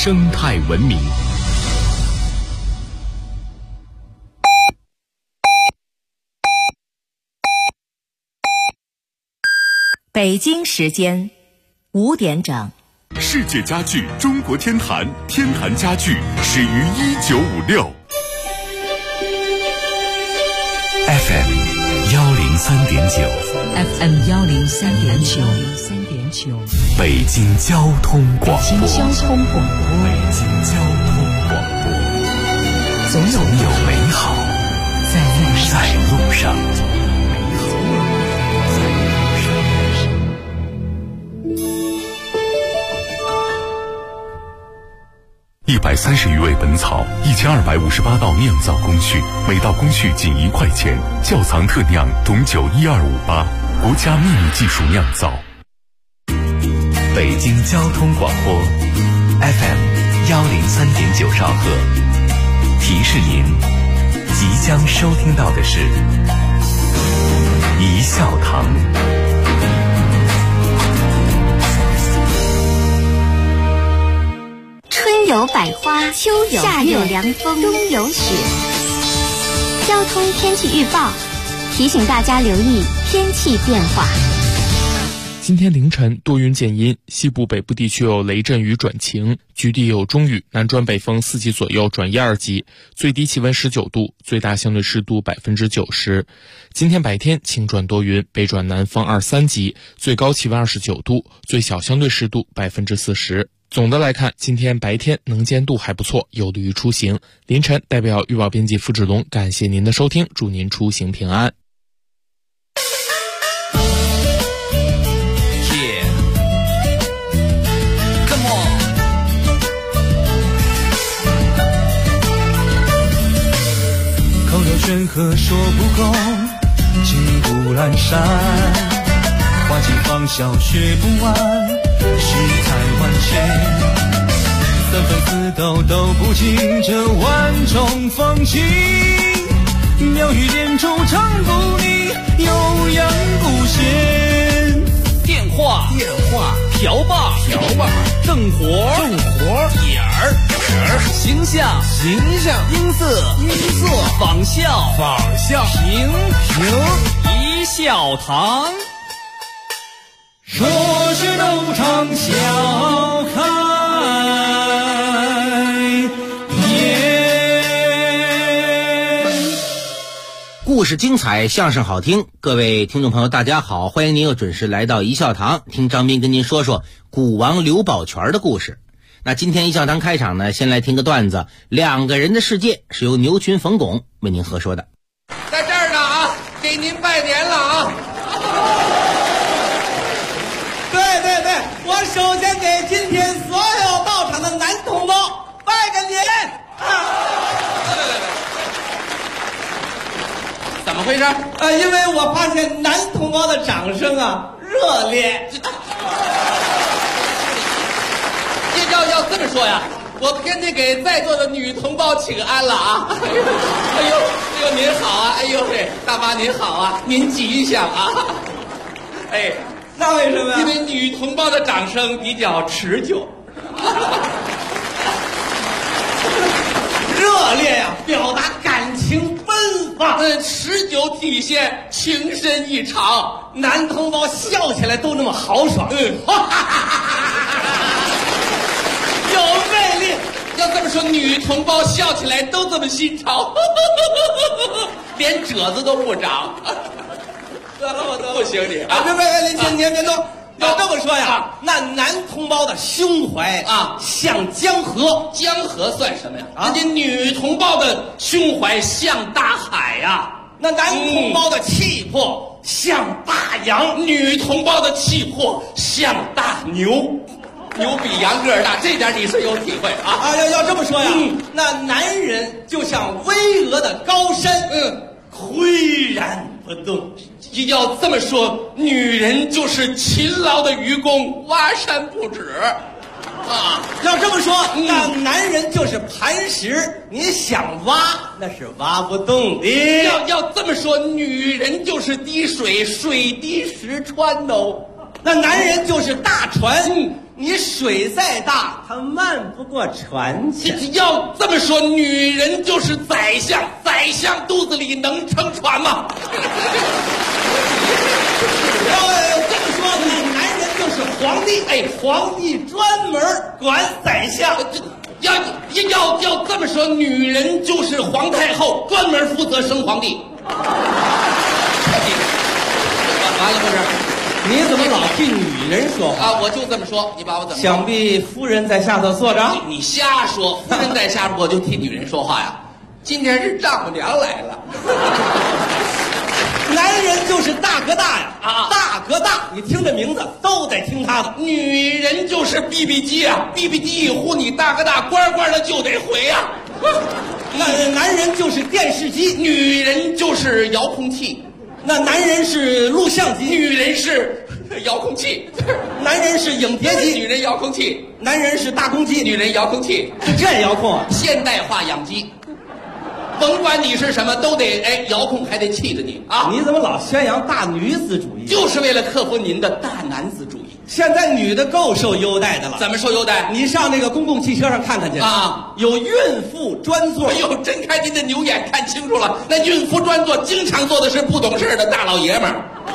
生态文明。 北京时间5点整。 世界家具中国天坛，天坛家具始于1956。 FM 103.9 FM 103.9 北京交通广播。 北京交通广播。总有美好在路上。 130余味本草，1258道酿造工序，每道工序仅1块钱。窖藏特酿董酒12588，国家秘密技术酿造。 北京交通广播 FM 103.9兆赫，提示您即将收听到的是一笑堂。 春有百花，秋有夏有凉风，冬有雪。交通天气预报提醒大家留意天气变化。 今天凌晨多云见阴，西部北部地区有雷阵雨转晴，局地有中雨，南转北风4级左右转1、2级，最低气温19度，最大相对湿度90%。今天白天晴转多云，北转南风2、3级，最高气温29度，最小相对湿度40%。总的来看，今天白天能见度还不错，有利于出行。凌晨代表预报编辑付志龙感谢您的收听，祝您出行平安。 口若悬河说不够，情不阑珊，花季芳笑学不完，世态万千，三分四斗都不尽这万种风情，妙语点出唱不腻，悠扬不闲。 电话瓢把正活点儿形象音色仿效平一笑堂， 说是都唱笑开颜。 故事精彩，相声好听，各位听众朋友大家好，欢迎您又准时来到一笑堂，听张斌跟您说说古王刘宝全的故事。那今天一笑堂开场呢，先来听个段子，两个人的世界，是由牛群冯巩为您合说的。 在这儿呢啊，给您拜年了啊。 对，我首先给今天所有到场的男同胞拜个年怎么回事？ 因为我发现男同胞的掌声啊热烈。 要这么说呀，我偏得给在座的女同胞请安了啊！哎呦，您好啊！哎呦嘿，大妈您好啊！您吉祥啊！哎， 那为什么呀？ 因为女同胞的掌声比较持久， 热烈呀，表达感情奔放， 持久体现情深意长， 男同胞笑起来都那么豪爽， 有魅力。要这么说，女同胞笑起来都这么新潮，连褶子都不长。 得了，我不行你啊！ 别，您都要这么说呀？那男同胞的胸怀啊，像江河， 江河算什么呀？ 啊， 人家女同胞的胸怀像大海呀。 那男同胞的气魄像大洋， 女同胞的气魄像大牛。牛比羊个儿大，这点你是有体会啊！ 要这么说呀，那男人就像巍峨的高山，岿然不动。 要这么说，女人就是勤劳的愚公，挖山不止。啊， 要这么说，那男人就是磐石，你想挖那是挖不动的。 要这么说，女人就是滴水，水滴石穿哦。 那男人就是大船， 你水再大，它漫不过船去。 要这么说，女人就是宰相，宰相肚子里能撑船吗？ 要这么说，那男人就是皇帝。哎，皇帝专门管宰相。 要这么说，女人就是皇太后，专门负责生皇帝。 完了不是？你怎么老替女人说话啊？我就这么说，你把我怎么说？ 想必夫人在下头坐着。 你瞎说，夫人在下边我就替女人说话呀。今天是丈母娘来了。 男人就是大哥大呀！啊，大哥大，你听这名字都得听他的。 女人就是 BB 机啊 ，BB 机一呼你大哥大，乖乖的就得回呀。 那男人就是电视机， 女人就是遥控器。 那男人是录像机， 女人是遥控器； 男人是影碟机， 女人遥控器； 男人是大公鸡， 女人遥控器。 就这遥控啊？ 现代化养鸡，甭管你是什么，都得遥控，还得气着你啊！ 你怎么老宣扬大女子主义？ 就是为了克服您的大男子主义。 现在女的够受优待的了。 怎么受优待？ 你上那个公共汽车上看看去啊， 有孕妇专座。 哎呦，睁开您的牛眼看清楚了，那孕妇专座经常坐的是不懂事的大老爷们儿。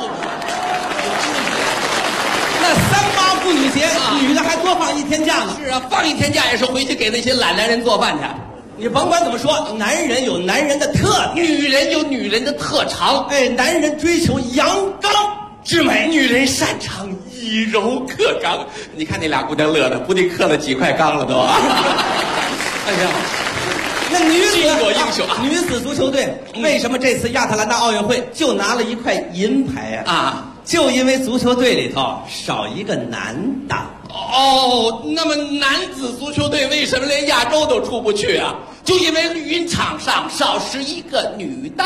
那38妇女节，女的还多放1天假呢。 是啊，放1天假也是回去给那些懒男人做饭去。 你甭管怎么说，男人有男人的特点， 女人有女人的特长。 哎，男人追求阳刚之美， 女人擅长以柔克刚。你看那俩姑娘乐的，不定刻了几块钢了都。 哎呀，那女子巾帼英雄啊！ 女子足球队为什么这次亚特兰大奥运会就拿了1块银牌呀？ 啊， 就因为足球队里头少一个男的。 哦，那么男子足球队为什么连亚洲都出不去啊？就因为绿茵场上少11个女的。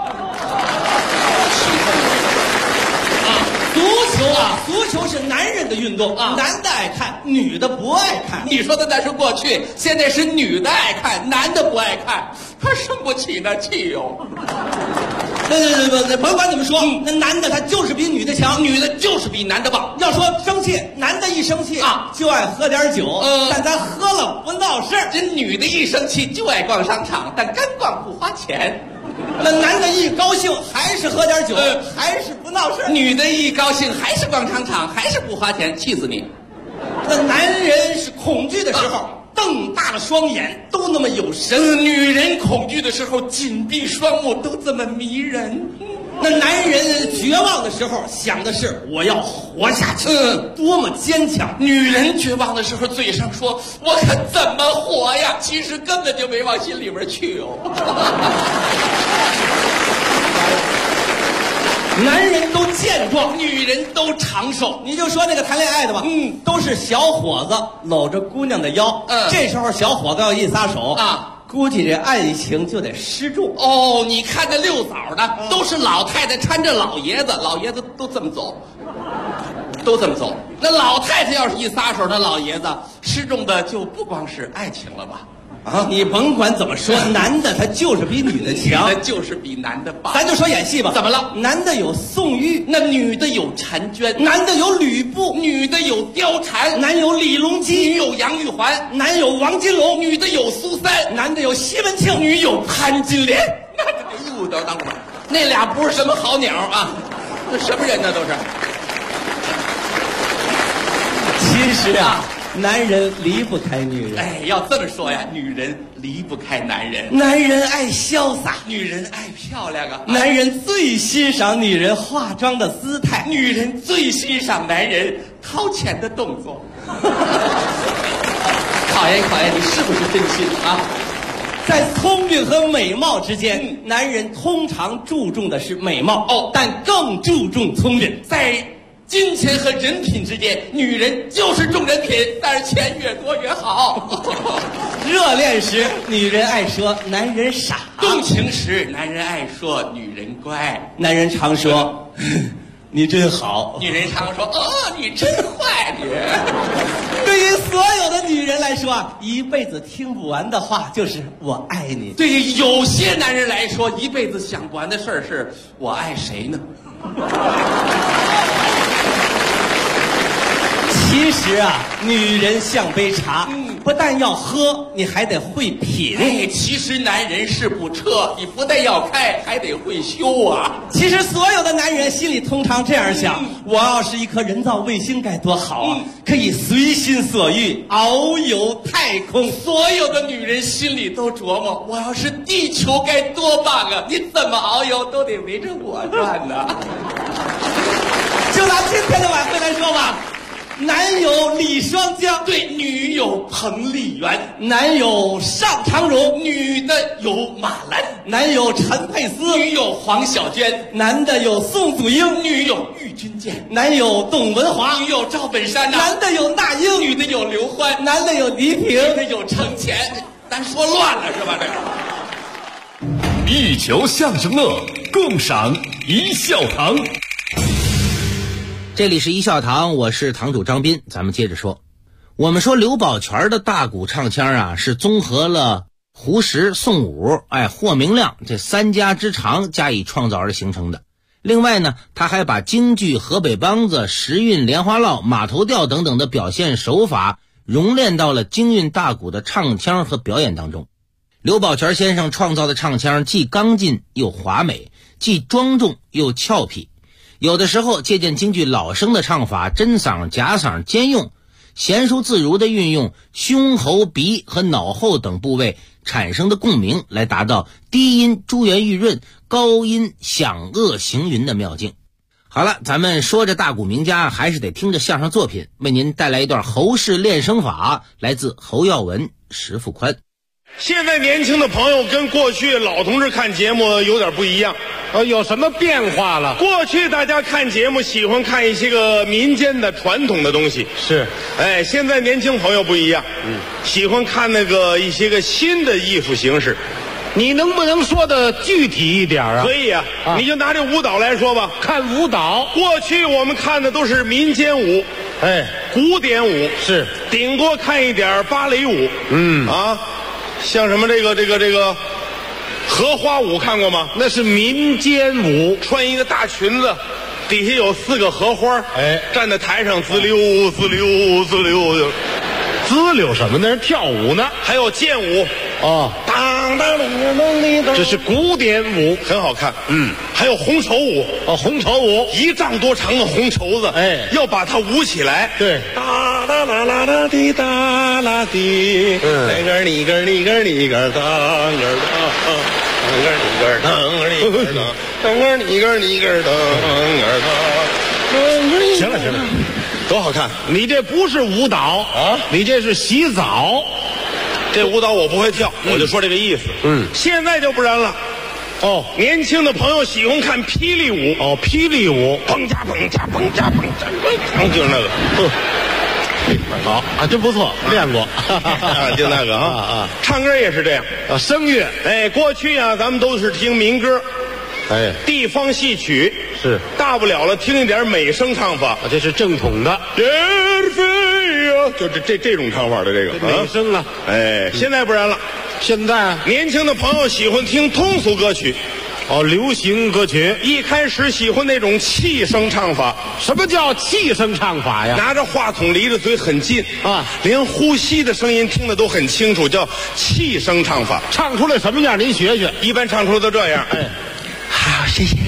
足球是男人的运动啊，男的爱看，女的不爱看。 你说的那是过去，现在是女的爱看，男的不爱看，他生不起那气哟。 那甭管怎么说，那男的他就是比女的强， 女的就是比男的棒。 要说生气，男的一生气啊就爱喝点酒，但咱喝了不闹事。 这女的一生气就爱逛商场，但干逛不花钱。 那男的一高兴还是喝点酒，还是不闹事。 女的一高兴还是逛商场，还是不花钱，气死你。 那男人是恐惧的时候瞪大了双眼，都那么有神； 女人恐惧的时候紧闭双目，都这么迷人。 那男人绝望的时候想的是我要活下去，多么坚强。 女人绝望的时候嘴上说我可怎么活呀，其实根本就没往心里边去哦。 男人都健壮， 女人都长寿。 你就说那个谈恋爱的吧，都是小伙子搂着姑娘的腰，这时候小伙子要一撒手啊，估计这爱情就得失重。 哦，你看这遛枣的，都是老太太搀着老爷子，老爷子都这么走，都这么走。那老太太要是一撒手，那老爷子失重的就不光是爱情了吧？ 啊，你甭管怎么说，男的他就是比女的强， 女的就是比男的棒。 咱就说演戏吧， 怎么了？ 男的有宋玉， 那女的有婵娟； 男的有吕布， 女的有貂蝉； 男有李隆基， 女有杨玉环； 男有王金龙， 女的有苏三； 男的有西门庆， 女有潘金莲。那哎呦，等会儿，那俩不是什么好鸟啊，那什么人呢？都是。 其实啊。男人离不开女人， 哎，要这么说呀，女人离不开男人。 男人爱潇洒， 女人爱漂亮啊。 男人最欣赏女人化妆的姿态， 女人最欣赏男人掏钱的动作。考验考验你是不是真心啊？ 在聪明和美貌之间，男人通常注重的是美貌，但更注重聪明。 在金钱和人品之间，女人就是重人品，但是钱越多越好。 热恋时，女人爱说男人傻； 动情时，男人爱说女人乖。 男人常说你真好， 女人常说你真坏。你对于所有的女人来说啊，一辈子听不完的话就是我爱你。 对于有些男人来说，一辈子想不完的事儿是我爱谁呢？ 其实啊，女人像杯茶，不但要喝，你还得会品。 哎，其实男人是部车，你不但要开，还得会修啊。 其实所有的男人心里通常这样想：我要是一颗人造卫星该多好啊，可以随心所欲遨游太空。 所有的女人心里都琢磨：我要是地球该多棒啊！你怎么遨游都得围着我转呢。 就拿今天的晚会来说吧。男有李双江， 对，女有彭丽媛， 男有尚长荣， 女的有马兰， 男有陈佩斯， 女有黄小娟， 男的有宋祖英， 女有郁钧剑， 男有董文华， 女有赵本山， 男的有那英， 女的有刘欢， 男的有倪萍， 女的有程前。咱说乱了是吧？这个一球相声乐，共赏一笑堂。 这里是一笑堂，我是堂主张斌。咱们接着说，我们说刘宝全的大鼓唱腔啊，是综合了胡适、宋武、霍明亮这三家之长加以创造而形成的。另外呢，他还把京剧、河北梆子、时韵、莲花落、马头调等等的表现手法熔炼到了京韵大鼓的唱腔和表演当中。刘宝全先生创造的唱腔既刚劲又华美，既庄重又俏皮。有的时候借鉴京剧老生的唱法，真嗓假嗓兼用，娴熟自如地运用胸喉鼻和脑后等部位产生的共鸣，来达到低音珠圆玉润，高音响遏行云的妙境。好了，咱们说着大鼓名家，还是得听着相声作品，为您带来一段侯氏练声法，来自侯耀文、石富宽。 现在年轻的朋友跟过去老同志看节目有点不一样，有什么变化了？过去大家看节目喜欢看一些个民间的传统的东西，是，现在年轻朋友不一样，喜欢看那个一些个新的艺术形式。 你能不能说的具体一点啊？ 可以啊，你就拿这舞蹈来说吧。 看舞蹈， 过去我们看的都是民间舞，古典舞， 是， 顶多看一点芭蕾舞，像什么这个荷花舞看过吗？ 那是民间舞， 穿一个大裙子，底下有4个荷花，站在台上滋溜滋溜滋溜， 滋溜什么？那是跳舞呢。 还有剑舞，当当当当， 这是古典舞， 很好看。还有红绸舞， 红绸舞 1丈多长的红绸子，要把它舞起来， 对， 哒啦啦啦啦滴哒啦滴，那个你个你个你个当个当个你个当个你个当个你个你个当个当。 行了， 多好看！ 你这不是舞蹈啊，你这是洗澡。 这舞蹈我不会跳，我就说这个意思。现在就不然了。年轻的朋友喜欢看霹雳舞。 霹雳舞， 砰家砰家砰家砰家，就是那个。 好啊，真不错，练过。 就那个唱歌也是这样声乐。 过去啊，咱们都是听民歌，地方戏曲是， 大不了听一点美声唱法， 这是正统的。 就这种唱法的这个美声啊。 现在不然了， 现在年轻的朋友喜欢听通俗歌曲。 流行歌曲一开始喜欢那种气声唱法。 什么叫气声唱法呀？ 拿着话筒离着嘴很近啊， 连呼吸的声音听得都很清楚，叫气声唱法。 唱出来什么样？您学学。 一般唱出来都这样。 好，谢谢。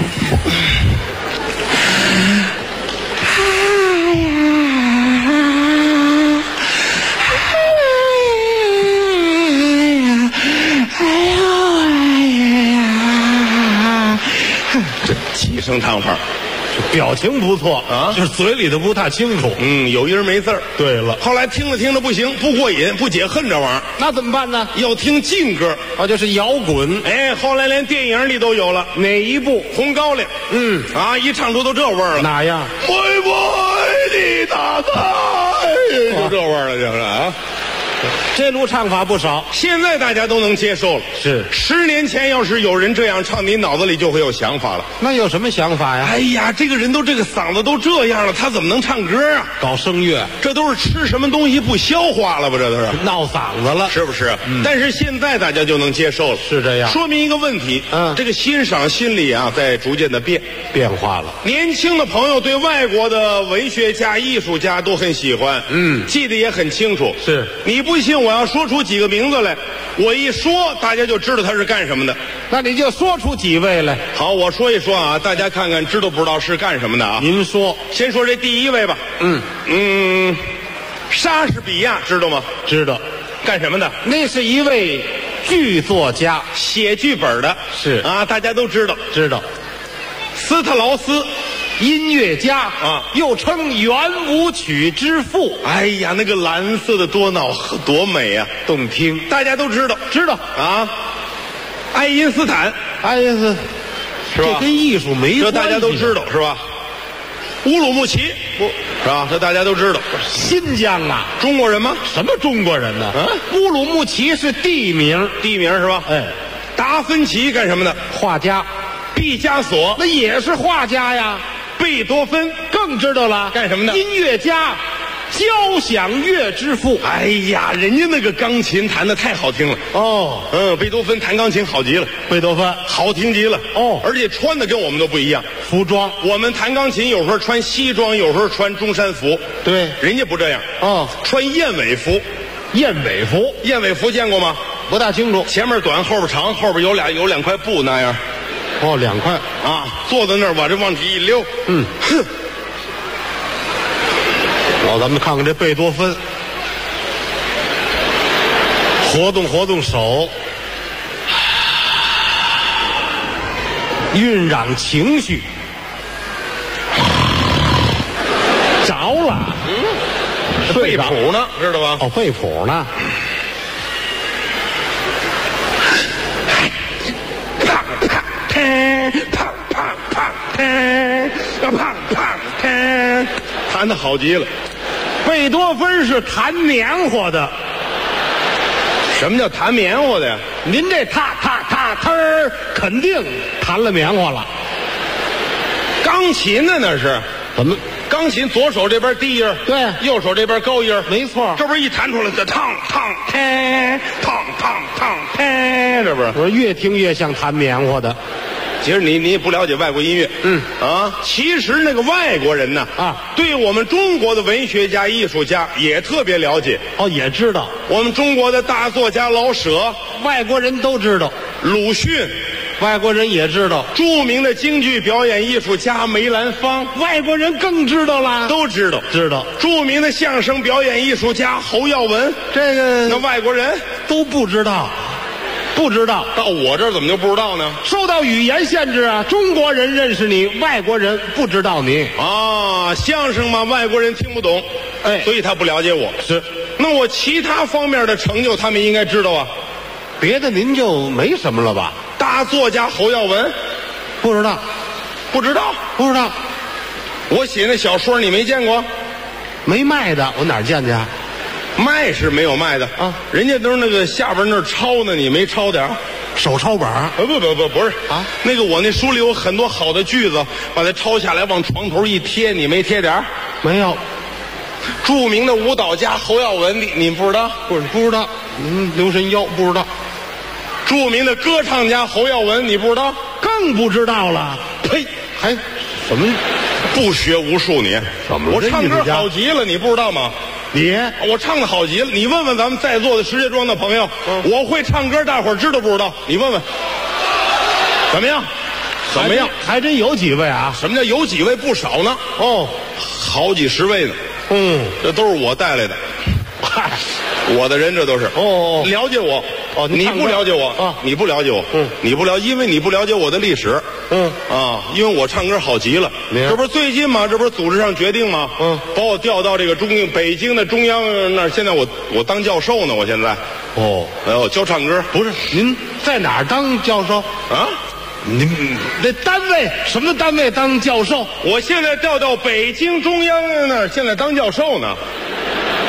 气声唱法， 表情不错啊，就是嘴里头不太清楚， 有音没字儿。 对了， 后来听着不行，不过瘾，不解恨这玩意儿， 那怎么办呢？ 要听劲歌就是摇滚。 后来连电影里都有了， 哪一部？ 红高粱。一唱出都这味儿了。 哪样？ 会不会的大海，就这味儿了，就是这路唱法不少， 现在大家都能接受了。 是 10年前要是有人这样唱，你脑子里就会有想法了。 那有什么想法呀？ 哎呀，这个人都这个嗓子都这样了，他怎么能唱歌啊？ 搞声乐， 这都是吃什么东西不消化了吧？这都是闹嗓子了， 是不是？但是现在大家就能接受了， 是这样。 说明一个问题，这个欣赏心理啊，在逐渐的变化了。年轻的朋友对外国的文学家、艺术家都很喜欢，记得也很清楚。 是， 你不信，我要说出几个名字来，我一说，大家就知道他是干什么的。 那你就说出几位来。 好，我说一说啊，大家看看知道不知道是干什么的啊？ 您说， 先说这第一位吧。莎士比亚知道吗？ 知道。 干什么的？ 那是一位剧作家， 写剧本的。 是啊，大家都知道。 知道。 斯特劳斯， 音乐家啊，又称圆舞曲之父。 哎呀，那个蓝色的多瑙多美啊， 动听， 大家都知道。 知道啊。爱因斯坦，是吧？ 这跟艺术没关系， 这大家都知道是吧？乌鲁木齐，是吧？这大家都知道。 新疆啊， 中国人吗？ 什么中国人呢？乌鲁木齐是地名是吧？ 哎， 达芬奇干什么的？ 画家。 毕加索那也是画家呀。 贝多芬更知道了， 干什么的？ 音乐家，交响乐之父。 哎呀，人家那个钢琴弹得太好听了。贝多芬弹钢琴好极了。 贝多芬好听极了。而且穿的跟我们都不一样， 服装。 我们弹钢琴有时候穿西装，有时候穿中山服。 对， 人家不这样。穿燕尾服。 燕尾服， 燕尾服见过吗？ 不大清楚。 前面短，后边长，后边有两块布那样。 2块啊，坐在那儿把这往底一溜。 咱们看看这贝多芬，活动手，晕染情绪，着了。 背谱呢，知道吧？ 背谱呢。 弹得好极了。 贝多芬是弹棉花的。 什么叫弹棉花的呀？ 您这踏肯定弹了棉花了。 钢琴呢那是怎么？ 钢琴左手这边低音， 对， 右手这边高音， 没错。 这不是一弹出来的，烫，这不是？ 我说越听越像弹棉花的。 其实你也不了解外国音乐，其实那个外国人呢，对我们中国的文学家、艺术家也特别了解。 也知道。 我们中国的大作家老舍， 外国人都知道。 鲁迅， 外国人也知道。 著名的京剧表演艺术家梅兰芳， 外国人更知道了。 都知道。 知道。 著名的相声表演艺术家侯耀文， 这个那外国人都不知道。不知道， 到我这儿怎么就不知道呢？ 受到语言限制啊！中国人认识你，外国人不知道你啊。相声嘛，外国人听不懂，所以他不了解我。 是， 那我其他方面的成就，他们应该知道啊。 别的您就没什么了吧？ 大作家侯耀文， 不知道， 不知道， 不知道。 我写那小说你没见过？ 没卖的，我哪儿见去啊？ 卖是没有卖的啊，人家都是那个下边那抄呢，你没抄点手抄本？ 不是啊，那个我那书里有很多好的句子，把它抄下来往床头一贴，你没贴点？ 没有。 著名的舞蹈家侯耀文，你不知道？ 不知道。留神腰不知道。 著名的歌唱家侯耀文，你不知道？ 更不知道了。 呸！ 还什么不学无术你？我唱歌好极了，你不知道吗？我唱的好极了，你问问咱们在座的石家庄的朋友，我会唱歌，大伙儿知道不知道？你问问，怎么样？怎么样？ 还真有几位啊？ 什么叫有几位？不少呢。好几十位呢。这都是我带来的。嗨，我的人这都是。了解我。你不了解我啊？你不了解我。你不了，因为你不了解我的历史。因为我唱歌好极了。这不是最近吗？这不是组织上决定吗？把我调到这个北京的中央那儿，现在我当教授呢。我现在。我教唱歌。 不是，您在哪儿当教授啊？ 您这单位什么单位当教授？ 我现在调到北京中央那儿，现在当教授呢。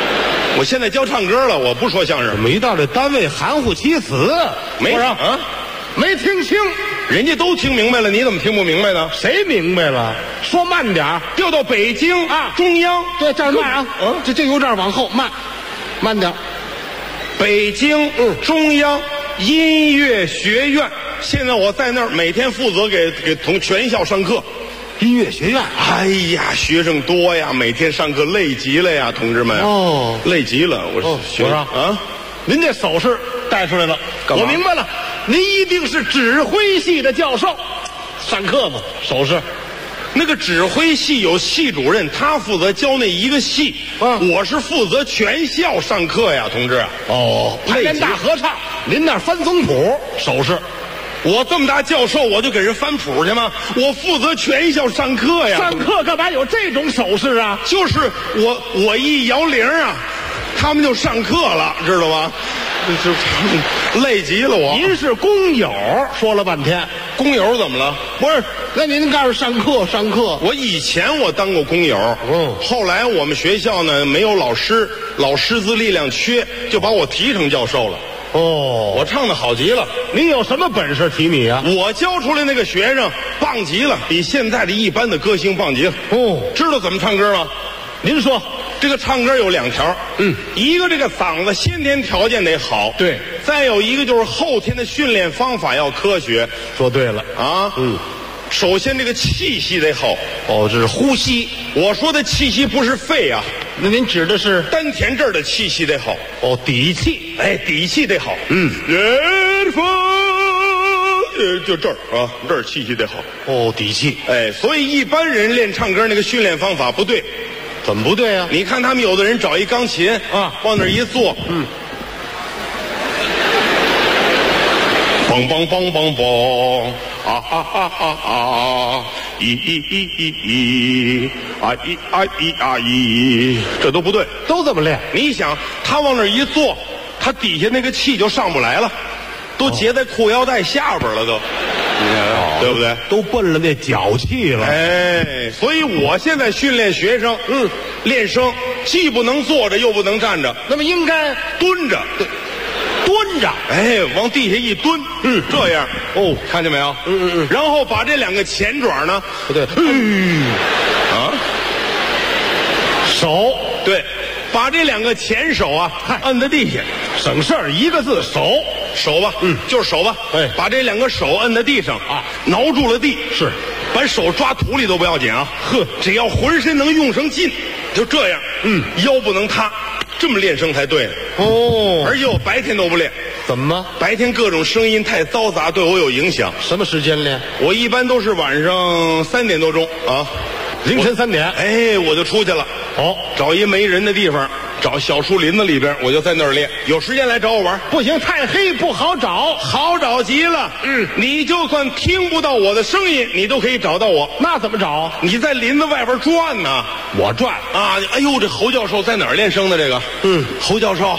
我现在教唱歌了，我不说相声。 没到这单位含糊其辞， 没啊， 没听清。 人家都听明白了，你怎么听不明白呢？ 谁明白了？说慢点儿。 调到北京啊， 中央。 对，这儿慢啊，这由这儿往后慢点儿。 北京中央音乐学院，现在我在那儿每天负责给全校上课。 音乐学院， 哎呀，学生多呀，每天上课累极了呀，同志们。 哦， 累极了，我说啊， 您这手势带出来了，我明白了，您一定是指挥系的教授，上课嘛，手势。 那个指挥系有系主任，他负责教那一个系，我是负责全校上课呀，同志。 哦，排练大合唱，您那翻总谱，手势。 我这么大教授，我就给人翻谱去吗？我负责全校上课呀。 上课干嘛有这种手势啊？ 就是我一摇铃啊，他们就上课了，知道吗？就累极了我。 您是工友，说了半天， 工友怎么了？ 不是，那您告诉上课。 我以前我当过工友，后来我们学校呢没有老师资力量缺，就把我提成教授了。 哦， 我唱的好极了。 您有什么本事提你啊？ 我教出来那个学生棒极了，比现在的一般的歌星棒极了。 哦， 知道怎么唱歌吗？ 您说， 这个唱歌有两条，一个这个嗓子先天条件得好， 对， 再有一个就是后天的训练方法要科学。 说对了啊，首先这个气息得好。 哦，这是呼吸。 我说的气息不是肺啊， 那您指的是丹田这儿的气息得好。 哦，底气， 哎，底气得好。远方，就这儿啊，这儿气息得好。 哦，底气。 哎，所以一般人练唱歌那个训练方法不对。 怎么不对啊？ 你看他们有的人找一钢琴啊，往那儿一坐，梆梆梆梆梆，啊啊啊啊啊，这都不对， 都这么练。 你想，他往那儿一坐，他底下那个气就上不来了，都结在裤腰带下边了都。对不对？ 都奔了那脚气了。 哎，所以我现在训练学生，练声既不能坐着又不能站着， 那么应该蹲着， 蹲着， 哎，往地下一蹲，这样，哦，看见没有？然后把这两个前爪呢， 不对，手， 对，把这两个前手啊摁在地下， 省事儿，一个字手吧，就是手吧， 哎， 把这两个手摁在地上啊，挠住了地， 是， 把手抓土里都不要紧啊，只要浑身能用上劲，就这样，腰不能塌，这么练声才对呢。 哦， 而且我白天都不练， 怎么？ 白天各种声音太嘈杂，对我有影响。 什么时间练？ 我一般都是晚上3点多钟啊， 凌晨3点， 哎，我就出去了，找一没人的地方。找小树林子里边，我就在那儿练。有时间来找我玩。 不行，太黑不好找， 好找极了。你就算听不到我的声音，你都可以找到我。 那怎么找？ 你在林子外边转呢。 我转啊！哎呦，这侯教授在哪儿练声的？这个，侯教授，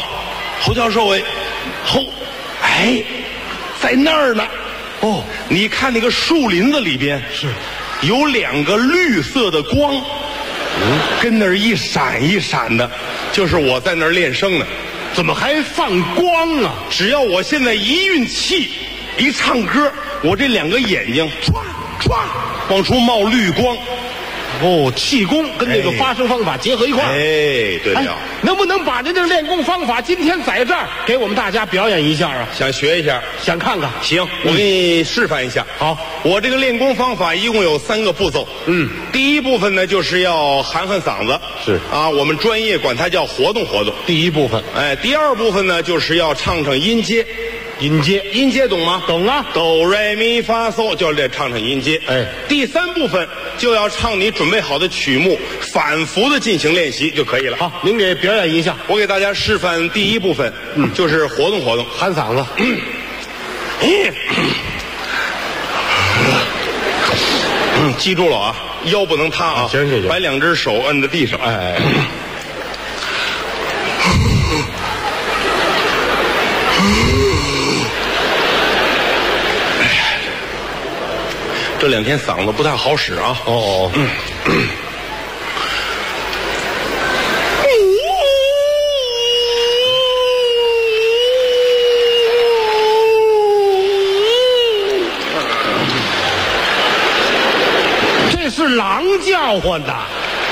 哎，在那儿呢。 哦， 你看那个树林子里边是有2个绿色的光。跟那儿一闪一闪的，就是我在那儿练声呢。 怎么还放光啊？ 只要我现在一运气，一唱歌，我这2个眼睛唰唰往出冒绿光。 哦，气功跟那个发声方法结合一块儿。 哎，对了， 能不能把您这个练功方法今天在这儿给我们大家表演一下啊？ 想学一下， 想看看。 行，我给你示范一下。 好， 我这个练功方法一共有3个步骤。第一部分呢，就是要喊嗓子， 是啊，我们专业管它叫活动活动。 第一部分， 哎，第二部分呢，就是要唱音阶。音阶懂吗？ 懂啊， 哆来咪发嗦，就得唱音阶。 哎， 第3部分就要唱你准备好的曲目，反复的进行练习就可以了。 好，您给表演一下。 我给大家示范第一部分，就是活动活动， 喊嗓子。 记住了啊，腰不能塌啊。 行， 把2只手摁在地上。哎。这2天嗓子不太好使啊。 狼叫唤的。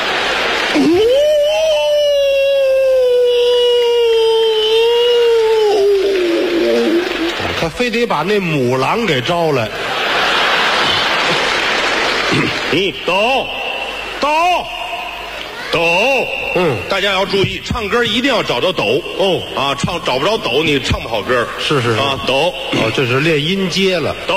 他非得把那母狼给招来。 你抖。大家要注意，唱歌一定要找着抖找不着抖你唱不好歌。 是啊， 抖这是练音阶了。 哆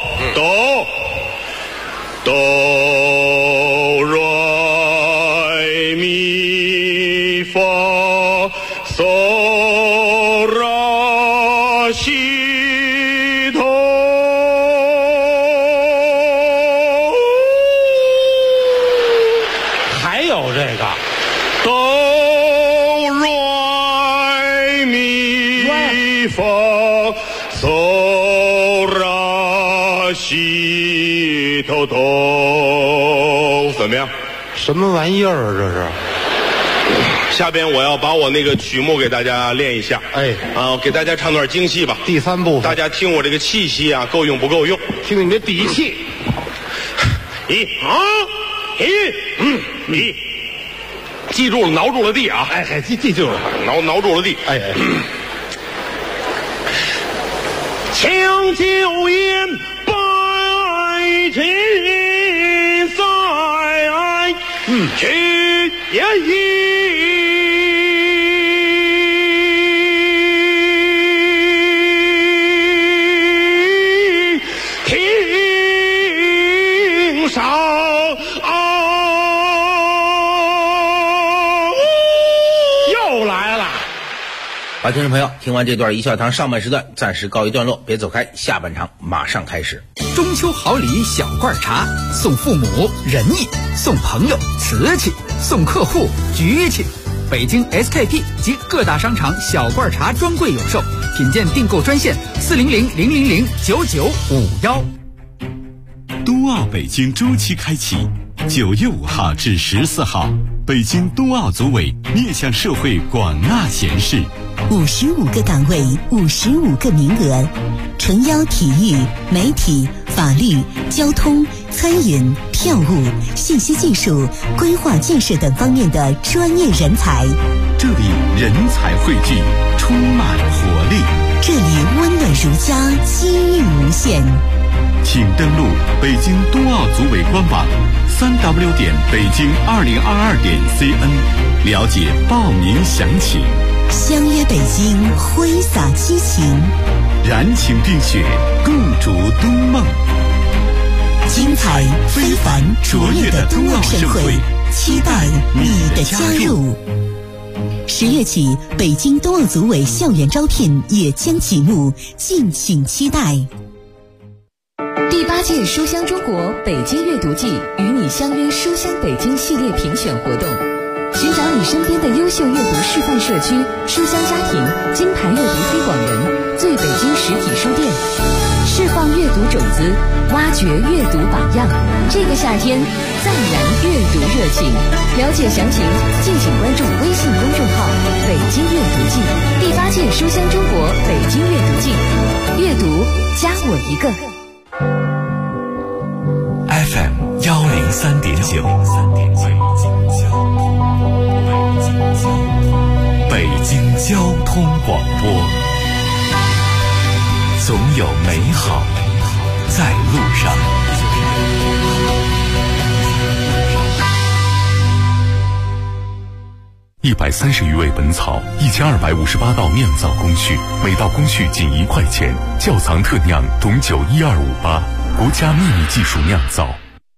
来咪发嗦拉西哆。 还有这个哆来咪发嗦拉西哆哆，怎么样？ 什么玩意儿啊？这是。 下边我要把我那个曲目给大家练一下。给大家唱段京戏吧。 第3部分， 大家听我这个气息啊，够用不够用？ 听你的底气。 记住了，挠住了地啊！ 记住了， 挠住了地。 抢救烟百金塞，去也听上。 好，听众朋友，听完这段一笑堂上半时段暂时告一段落，别走开，下半场马上开始。 中秋好礼小罐茶，送父母仁义，送朋友瓷器，送客户局气。北京 SKP 及各大商场小罐茶专柜有售，品鉴订购专线400-000-9951。 冬奥北京周期开启，9月5号至14号，北京冬奥组委面向社会广纳贤士 ，55个岗位，55个名额，诚邀体育、媒体、法律、交通、餐饮、票务、信息技术、规划建设等方面的专业人才。 这里人才汇聚，充满活力。 这里温暖如家，机遇无限。 请登录北京冬奥组委官网3w.北京2022.cn， 了解报名详情。 相约北京，挥洒激情， 燃情并雪，共筑冬梦。 精彩非凡卓越的冬奥盛会，期待你的加入。10月起，北京冬奥组委校园招聘也将启幕，敬请期待。 第8届书香中国北京阅读季与你相约书香北京系列评选活动，寻找你身边的优秀阅读示范社区、书香家庭、金牌阅读推广人、最北京实体书店，释放阅读种子，挖掘阅读榜样。这个夏天，再燃阅读热情。了解详情，敬请关注微信公众号“北京阅读季”。第8届书香中国北京阅读季，阅读加我一个。 FM 103.9，北京交通广播，总有美好在路上。 130余味本草，1258道酿造工序，每道工序仅1块钱，窖藏特酿董酒12588，国家秘密技术酿造。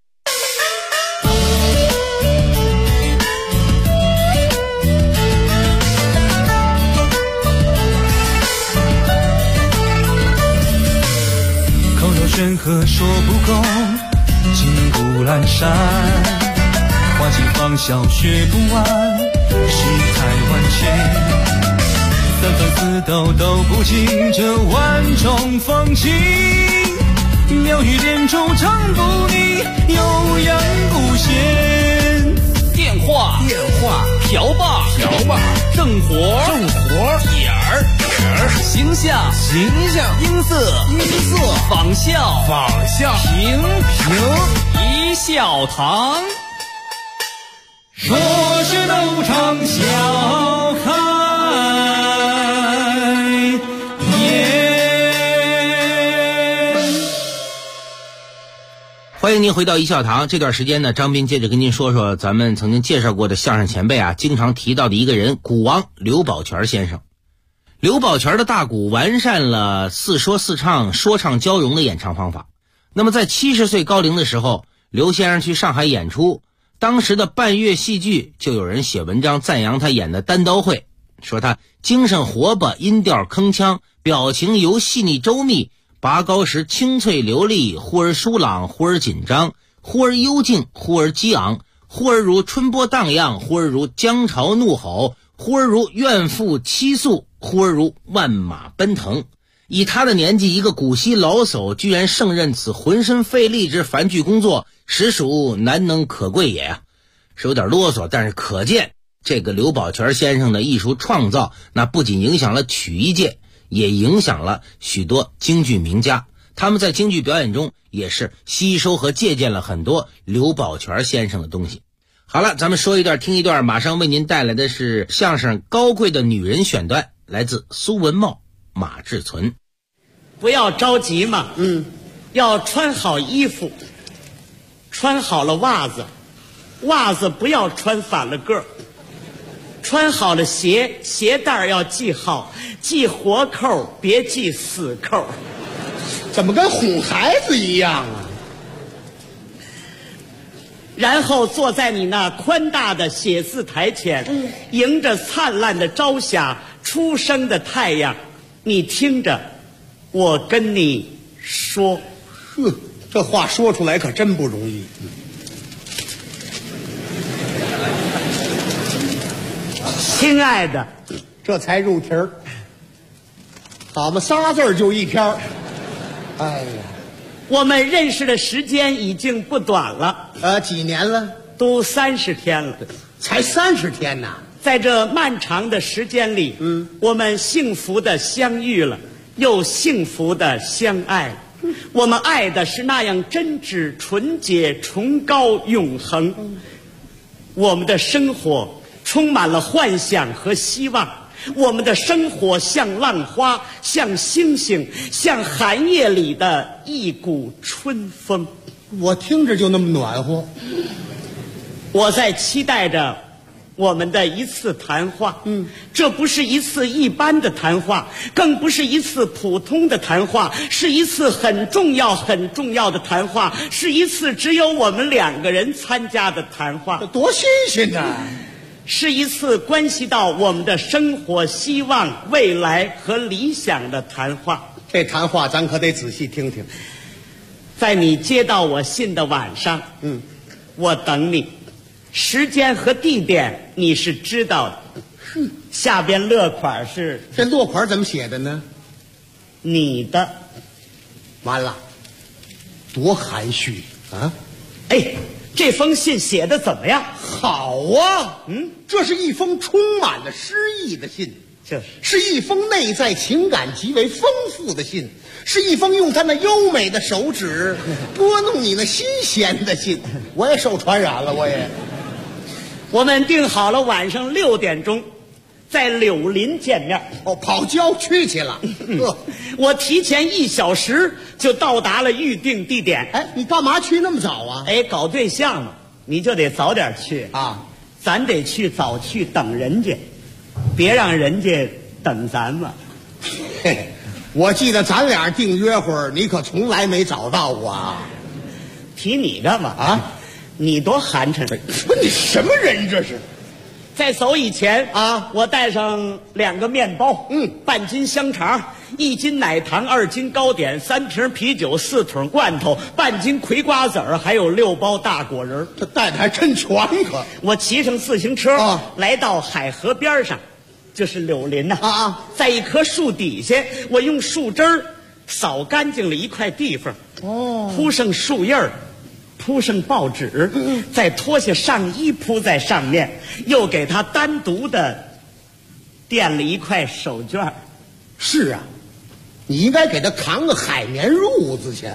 口若悬河说不够，金谷阑珊，花季芳香学不完，世态万千，三番四斗都不尽这万种风情，妙语连珠唱不腻，悠扬不闲。 电话瓢把正活点儿形象象， 形象， 音色， 音色， 仿效， 仿效， 平一笑堂。说是斗场笑开颜。 欢迎您回到一笑堂。这段时间呢，张斌接着跟您说说咱们曾经介绍过的相声前辈经常提到的一个人，鼓王刘宝全先生。刘宝全的大鼓完善了四说四唱说唱交融的演唱方法。那么在70岁高龄的时候，刘先生去上海演出，当时的半月戏剧就有人写文章赞扬他演的单刀会，说他精神活泼，音调铿锵，表情由细腻周密，拔高时清脆流利，忽而疏朗，忽而紧张，忽而幽静，忽而激昂，忽而如春波荡漾，忽而如江潮怒吼，忽而如怨妇凄诉，忽而如万马奔腾。以他的年纪，一个古稀老叟居然胜任此浑身费力之繁剧工作，实属难能可贵也啊！是有点啰嗦，但是可见这个刘宝全先生的艺术创造，那不仅影响了曲艺界，也影响了许多京剧名家。他们在京剧表演中也是吸收和借鉴了很多刘宝全先生的东西。好了，咱们说一段听一段，马上为您带来的是相声《高贵的女人》选段，来自苏文茂、马志存。 不要着急嘛，要穿好衣服，穿好了袜子，袜子不要穿反了个儿，穿好了鞋，鞋带要系好，系活扣，别系死扣。 怎么跟哄孩子一样啊？ 然后坐在你那宽大的写字台前，迎着灿烂的朝霞，初升的太阳，你听着，我跟你说。 呵，这话说出来可真不容易。 亲爱的， 这才入题儿。好嘛，3字就一篇。哎呀， 我们认识的时间已经不短了。 几年了？ 都30天了。 才30天呐！ 在这漫长的时间里，我们幸福的相遇了，又幸福的相爱了。我们爱的是那样真挚、纯洁、崇高、永恒。我们的生活充满了幻想和希望。我们的生活像浪花，像星星，像寒夜里的一股春风。 我听着就那么暖和。 我在期待着我们的一次谈话。这不是一次一般的谈话，更不是一次普通的谈话，是一次很重要很重要的谈话，是一次只有我们2个人参加的谈话。 多新鲜呐！ 是一次关系到我们的生活、希望、未来和理想的谈话。 这谈话咱可得仔细听听。 在你接到我信的晚上，我等你，时间和地点你是知道的。下边落款是， 这落款怎么写的呢？ 你的。 完了，多含蓄啊！ 哎，这封信写的怎么样？ 好啊，这是一封充满了诗意的信，是一封内在情感极为丰富的信，是一封用他那优美的手指拨弄你那心弦的信。我也受传染了， 我们定好了晚上6点钟在柳林见面。 跑郊区去了。 我提前1小时就到达了预定地点。 哎，你干嘛去那么早啊？ 搞对象嘛，你就得早点去啊。咱得早去等人家，别让人家等咱们。 嘿，我记得咱俩定约会，你可从来没找到我啊。 提你干嘛啊？你多寒碜！ 说你什么人这是？ 在走以前啊，我带上2个面包，半斤香肠，1斤奶糖，2斤糕点，3瓶啤酒，4桶罐头，半斤葵瓜子儿，还有6包大果仁。 这带的还真全可。 我骑上自行车来到海河边上，就是柳林呐。在一棵树底下，我用树枝儿扫干净了一块地方，铺上树叶儿，铺上报纸，再脱下上衣铺在上面，又给他单独的垫了一块手绢。 是啊， 你应该给他扛个海绵褥子去。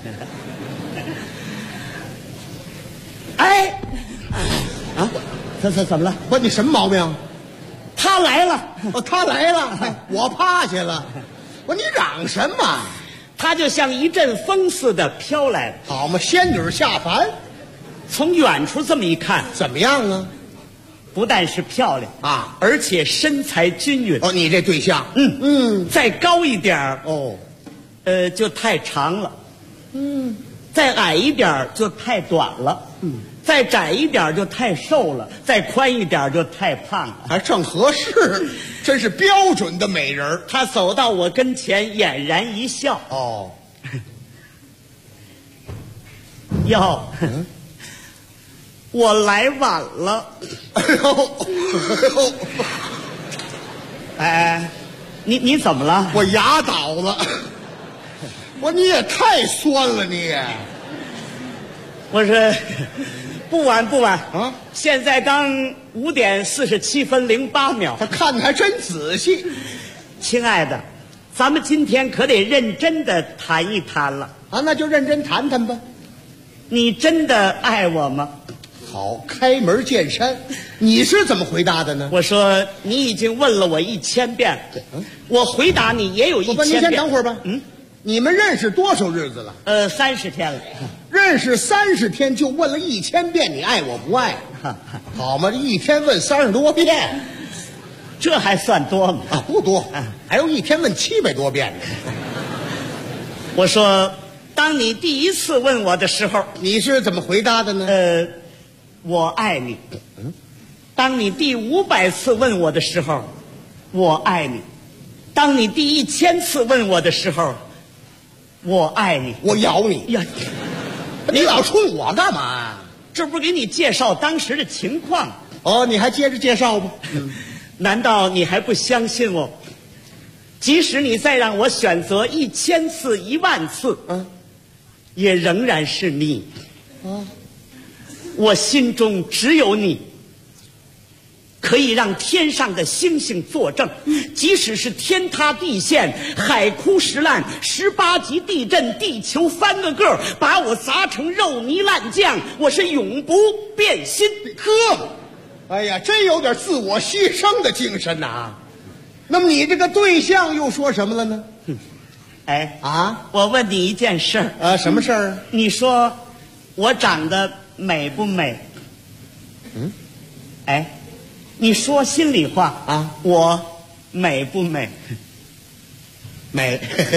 哎，啊，怎么了？ 不，你什么毛病？ 他来了。 哦，他来了，我趴下了。我说你嚷什么？ 他就像一阵风似的飘来了。 好嘛，仙女下凡。 从远处这么一看， 怎么样啊？ 不但是漂亮啊， 而且身材均匀。 哦，你这对象， 再高一点哦， 就太长了。再矮一点就太短了。再窄一点就太瘦了，再宽一点就太胖了， 还正合适，真是标准的美人。 他走到我跟前，俨然一笑。 哦， 哟，我来晚了。哎，你怎么了？ 我牙倒了。我说你也太酸了，你也。 我说。不晚啊！现在刚5点47分08秒。 他看的还真仔细。 亲爱的，咱们今天可得认真的谈一谈了啊！那就认真谈谈吧。 你真的爱我吗？ 好，开门见山。你是怎么回答的呢？ 我说你已经问了我1000遍，我回答你也有1000遍。 你先等会儿吧。你们认识多少日子了 ？30天了。 认识30天就问了1000遍你爱我不爱？好嘛，这一天问30多遍， 这还算多吗？ 啊，不多，还有一天问700多遍呢。 我说，当你第一次问我的时候， 你是怎么回答的呢？ 我爱你。当你第500次问我的时候，我爱你。当你第1000次问我的时候，我爱你。 我咬你呀！ 你老冲我干嘛？ 这不是给你介绍当时的情况？ 哦，你还接着介绍吧。 难道你还不相信我？即使你再让我选择1000次、10000次，也仍然是你。我心中只有你，可以让天上的星星作证，即使是天塌地陷、海枯石烂、18级地震、地球翻个个，把我砸成肉糜烂酱，我是永不变心。 呵，哎呀，真有点自我牺牲的精神呐。那么你这个对象又说什么了呢？ 哎啊，我问你一件事儿。 什么事儿？ 你说我长得美不美？哎。你说心里话啊，我美不美？ 美。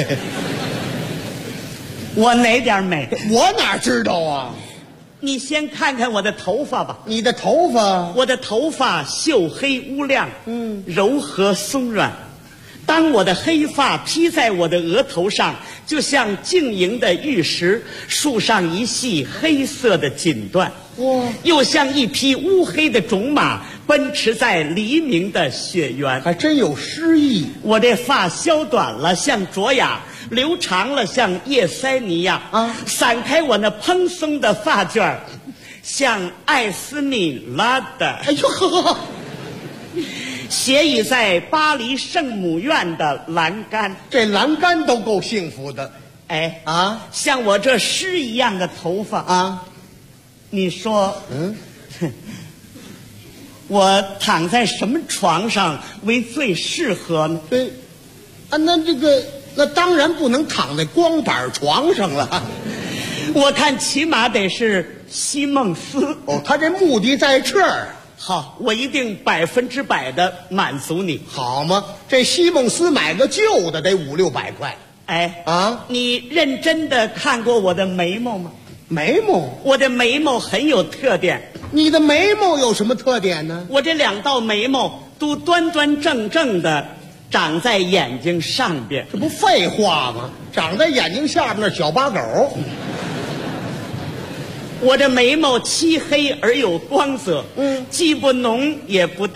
我哪点美？ 我哪知道啊？ 你先看看我的头发吧。 你的头发？ 我的头发黝黑乌亮，柔和松软。当我的黑发披在我的额头上，就像晶莹的玉石，束上一系黑色的锦缎。又像一匹乌黑的种马奔驰在黎明的雪原， 还真有诗意。 我这发削短了像卓雅，留长了像叶塞尼亚散开我那蓬松的发卷像艾斯米拉的。 哎呦呵， 斜倚在巴黎圣母院的栏杆， 这栏杆都够幸福的。 哎啊，像我这诗一样的头发啊。你说，我躺在什么床上为最适合呢？ 对，那当然不能躺在光板床上了。 我看起码得是西梦思。 哦，他这目的在这儿。 好，我一定100%的满足你。 好吗？这西梦思买个旧的得500-600块。 哎啊，你认真的看过我的眉毛吗？ 眉毛， 我的眉毛很有特点。 你的眉毛有什么特点呢？ 我这2道眉毛都端端正正的长在眼睛上边。 这不废话吗？长在眼睛下边那小八狗。 我这眉毛漆黑而有光泽，既不浓也不淡，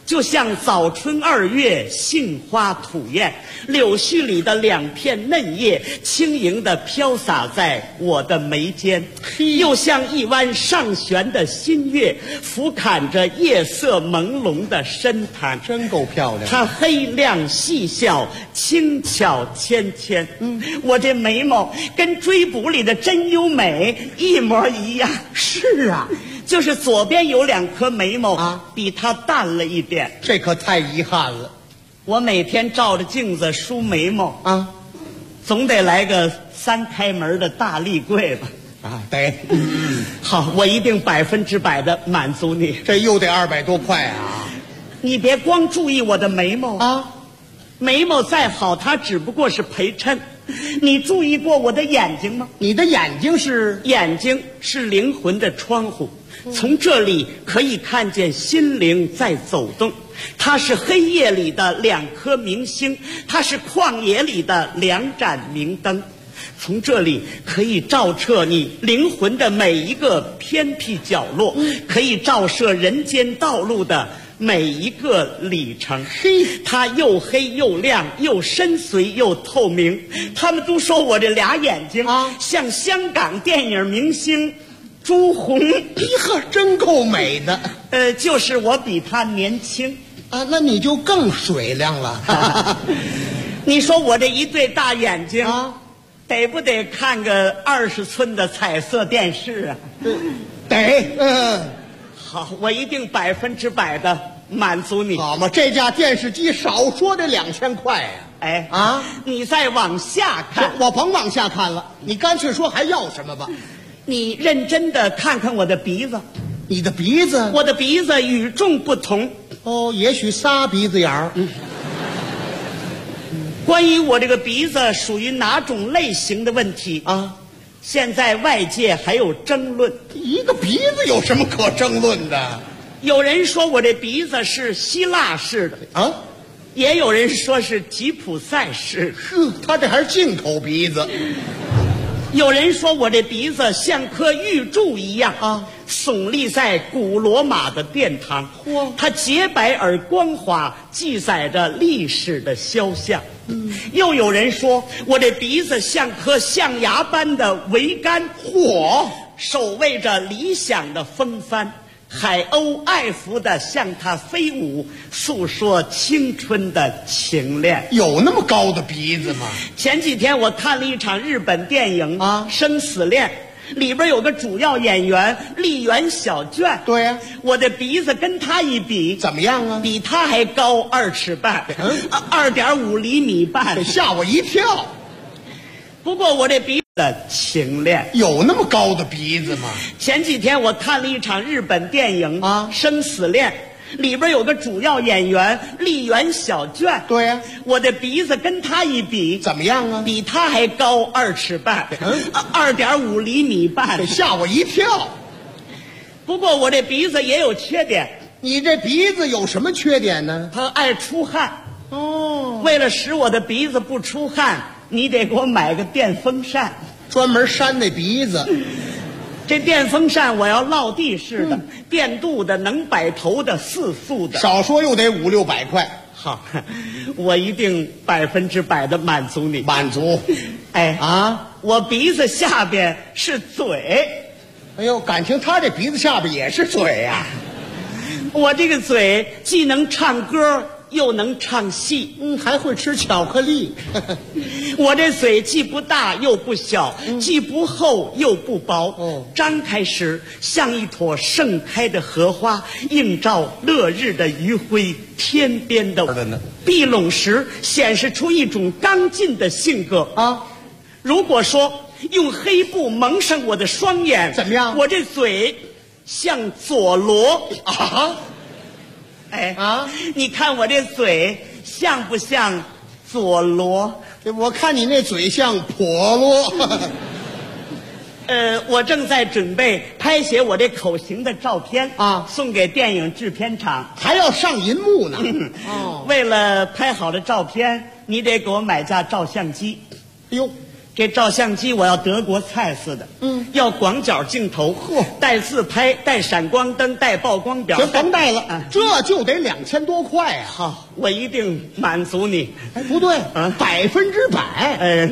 就像早春2月杏花吐艳，柳絮里的2片嫩叶轻盈地飘洒在我的眉间，又像一弯上旋的新月俯瞰着夜色朦胧的深潭。 真够漂亮。 它黑亮细小，轻巧纤纤。我这眉毛跟追捕里的真优美一模一样。 是啊， 就是左边有2颗眉毛啊，比它淡了一点。 这可太遗憾了。 我每天照着镜子梳眉毛啊，总得来个3开门的大立柜吧？ 啊，得。 好，我一定100%的满足你。 这又得200多块啊！ 你别光注意我的眉毛啊，眉毛再好，它只不过是陪衬。你注意过我的眼睛吗？ 你的眼睛是？ 眼睛是灵魂的窗户，从这里可以看见心灵在走动。它是黑夜里的2颗明星，它是旷野里的2盏明灯。从这里可以照彻你灵魂的每一个偏僻角落，可以照射人间道路的每一个里程。它又黑又亮，又深邃又透明。他们都说我这俩眼睛像香港电影明星朱红。 呵，真够美的。 就是我比他年轻啊，那你就更水亮了。 你说我这一对大眼睛啊，得不得看个20寸的彩色电视啊？ 得。 好，我一定100%的满足你。 好嘛，这架电视机少说得2000块呀！ 哎啊，你再往下看。 我甭往下看了，你干脆说还要什么吧。 你认真的看看我的鼻子。 你的鼻子？ 我的鼻子与众不同。 哦，也许仨鼻子眼儿。 关于我这个鼻子属于哪种类型的问题啊，现在外界还有争论。 一个鼻子有什么可争论的？ 有人说我这鼻子是希腊式的啊，也有人说是吉普赛式。 他这还是进口鼻子。 有人说我这鼻子像颗玉柱一样啊，耸立在古罗马的殿堂。它洁白而光滑，记载着历史的肖像。又有人说我这鼻子像颗象牙般的桅杆，守卫着理想的风帆。海鸥爱抚地向它飞舞，诉说青春的情恋。 有那么高的鼻子吗？ 前几天我看了一场日本电影啊，《生死恋》，里边有个主要演员笠原小娟。 对呀， 我的鼻子跟他一比， 怎么样啊？ 比他还高2尺半，2.5厘米半， 吓我一跳。 不过我这鼻子的情恋， 有那么高的鼻子吗？ 前几天我看了一场日本电影啊，《生死恋》，里边有个主要演员笠原小娟。 对呀， 我的鼻子跟他一比， 怎么样啊？ 比他还高2尺半，2.5厘米半， 吓我一跳。 不过我这鼻子也有缺点。 你这鼻子有什么缺点呢？ 它爱出汗。哦，为了使我的鼻子不出汗，你得给我买个电风扇， 专门扇那鼻子。 这电风扇我要落地式的，电镀的，能摆头的，4速的， 少说又得500-600块。 好，我一定100%的满足你。 满足。 哎啊，我鼻子下边是嘴。 哎呦，感情他这鼻子下边也是嘴呀。 我这个嘴既能唱歌又能唱戏， 还会吃巧克力。 我这嘴既不大又不小，既不厚又不薄，张开时像一朵盛开的荷花，映照落日的余晖，天边的碧拢时显示出一种刚劲的性格啊。如果说用黑布蒙上我的双眼， 怎么样？ 我这嘴像佐罗啊！哎啊，你看我这嘴像不像佐罗？ 我看你那嘴像婆罗。 我正在准备拍写我这口型的照片啊，送给电影制片厂， 还要上银幕呢。 为了拍好的照片，你得给我买架照相机。 哎呦， 这照相机我要德国菜似的，要广角镜头，带自拍，带闪光灯，带曝光表， 这甭带了，这就得2000多块啊！ 好，我一定满足你。 哎，不对，100%， 哎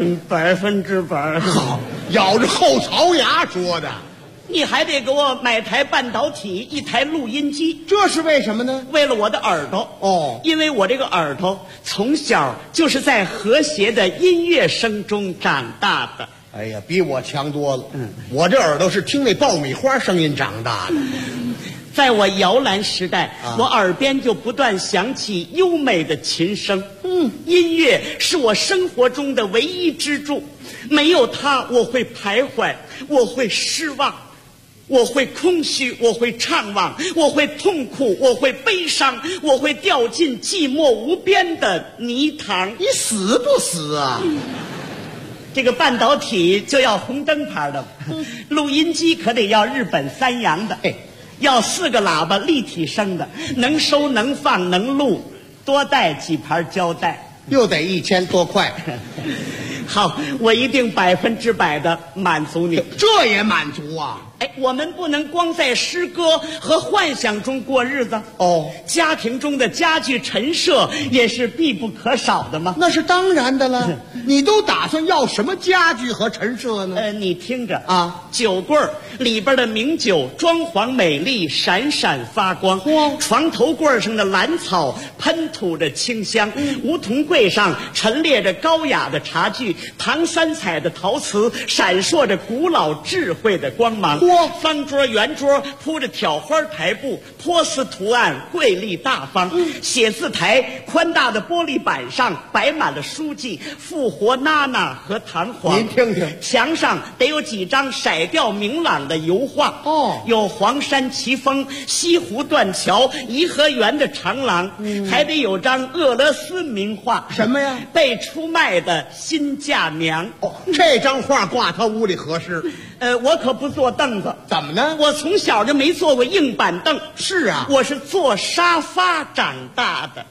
，100%， 好，咬着后槽牙说的。 你还得给我买台半导体，一台录音机， 这是为什么呢？ 为了我的耳朵哦，因为我这个耳朵从小就是在和谐的音乐声中长大的。 哎呀，比我强多了。我这耳朵是听那爆米花声音长大的。 在我摇篮时代，我耳边就不断响起优美的琴声。音乐是我生活中的唯一支柱，没有它，我会徘徊，我会失望。我会空虚，我会怅惘，我会痛苦，我会悲伤，我会掉进寂寞无边的泥塘。 你死不死啊？ 这个半导体就要红灯牌的，录音机可得要日本三洋的，要4个喇叭立体声的，能收能放能录，多带几盘胶带， 又得1000多块。 好，我一定100%的满足你。 这也满足啊？ 哎，我们不能光在诗歌和幻想中过日子哦。 家庭中的家具陈设也是必不可少的嘛。 那是当然的了。你都打算要什么家具和陈设呢？ 你听着啊，酒柜里边的名酒装潢美丽，闪闪发光。床头柜上的兰草喷吐着清香，梧桐柜上陈列着高雅的茶具，唐三彩的陶瓷闪烁着古老智慧的光芒。方桌圆桌铺着挑花台布，波斯图案瑰丽大方。写字台宽大的玻璃板上摆满了书籍，复活娜娜和弹簧。 您听听， 墙上得有几张色调明朗的油画有黄山奇峰、西湖断桥、颐和园的长廊，还得有张俄罗斯名画。 什么呀？ 被出卖的新嫁娘。 这张画挂他屋里合适。 我可不坐凳子。 怎么呢？ 我从小就没坐过硬板凳。 是啊， 我是坐沙发长大的。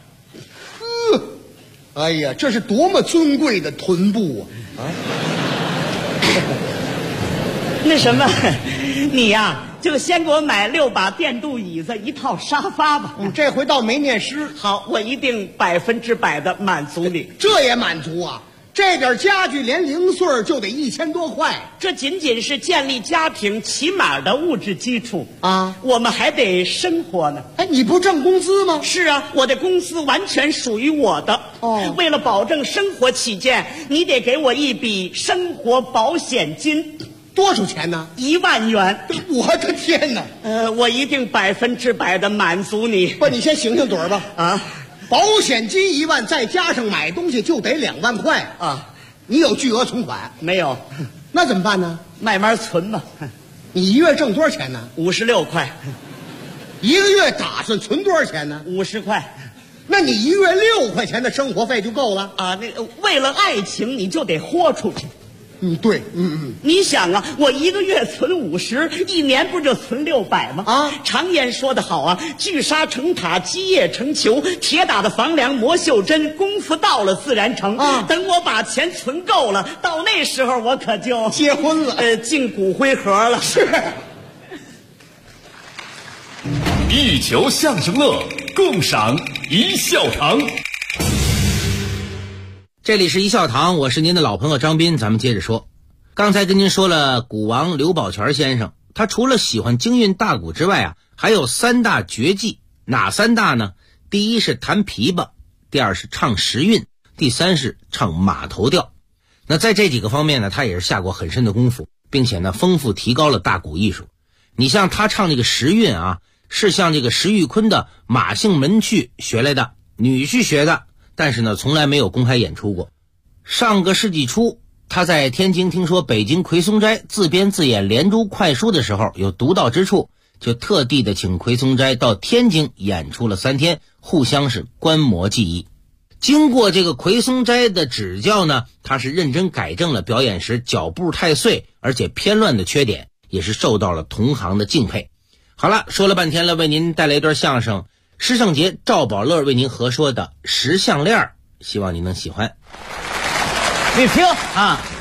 哎呀，这是多么尊贵的臀部啊！ 那什么，你呀，就先给我买6把电镀椅子，1套沙发吧。 这回倒没念诗。 好，我一定100%的满足你。 这也满足啊？这点家具连零碎就得1000多块， 这仅仅是建立家庭起码的物质基础啊！ 我们还得生活呢。 哎，你不挣工资吗？ 是啊，我的工资完全属于我的。为了保证生活起见，你得给我一笔生活保险金。 多少钱呢 ？1万元。 我的天哪！ 我一定100%的满足你。 不，你先醒醒盹吧。 啊！ 保险金1万，再加上买东西就得2万块啊！ 你有巨额存款没有？ 那怎么办呢？ 慢慢存吧。 你1月挣多少钱呢 ？56块。 1个月打算存多少钱呢 ？50块。 那你1月6块钱的生活费就够了啊！那个为了爱情，你就得豁出去。 对， 你想啊，我1个月存50，1年不就存600吗？啊，常言说得好啊，聚沙成塔，积业成裘，铁打的房梁磨袖珍，功夫到了自然成。啊，等我把钱存够了，到那时候我可就结婚了， 进骨灰盒了。 是。 一球相声乐，共赏一笑堂。 这里是一笑堂，我是您的老朋友张斌，咱们接着说。刚才跟您说了鼓王刘宝全先生，他除了喜欢京韵大鼓之外啊，还有3大绝技。哪3大呢？第一是弹琵琶，第2是唱时韵，第3是唱马头调。那在这几个方面呢，他也是下过很深的功夫，并且呢丰富提高了大鼓艺术。你像他唱这个时韵啊，是向这个石玉坤的马姓门去学来的，女婿学的，但是呢从来没有公开演出过。上个世纪初，他在天津听说北京奎松斋自编自演连珠快书的时候有独到之处，就特地的请奎松斋到天津演出了3天，互相是观摩技艺。经过这个奎松斋的指教呢，他是认真改正了表演时脚步太碎而且偏乱的缺点，也是受到了同行的敬佩。好了，说了半天了，为您带来一段相声，施圣杰、赵宝乐为您合说的《石项链》，希望您能喜欢。 你听啊，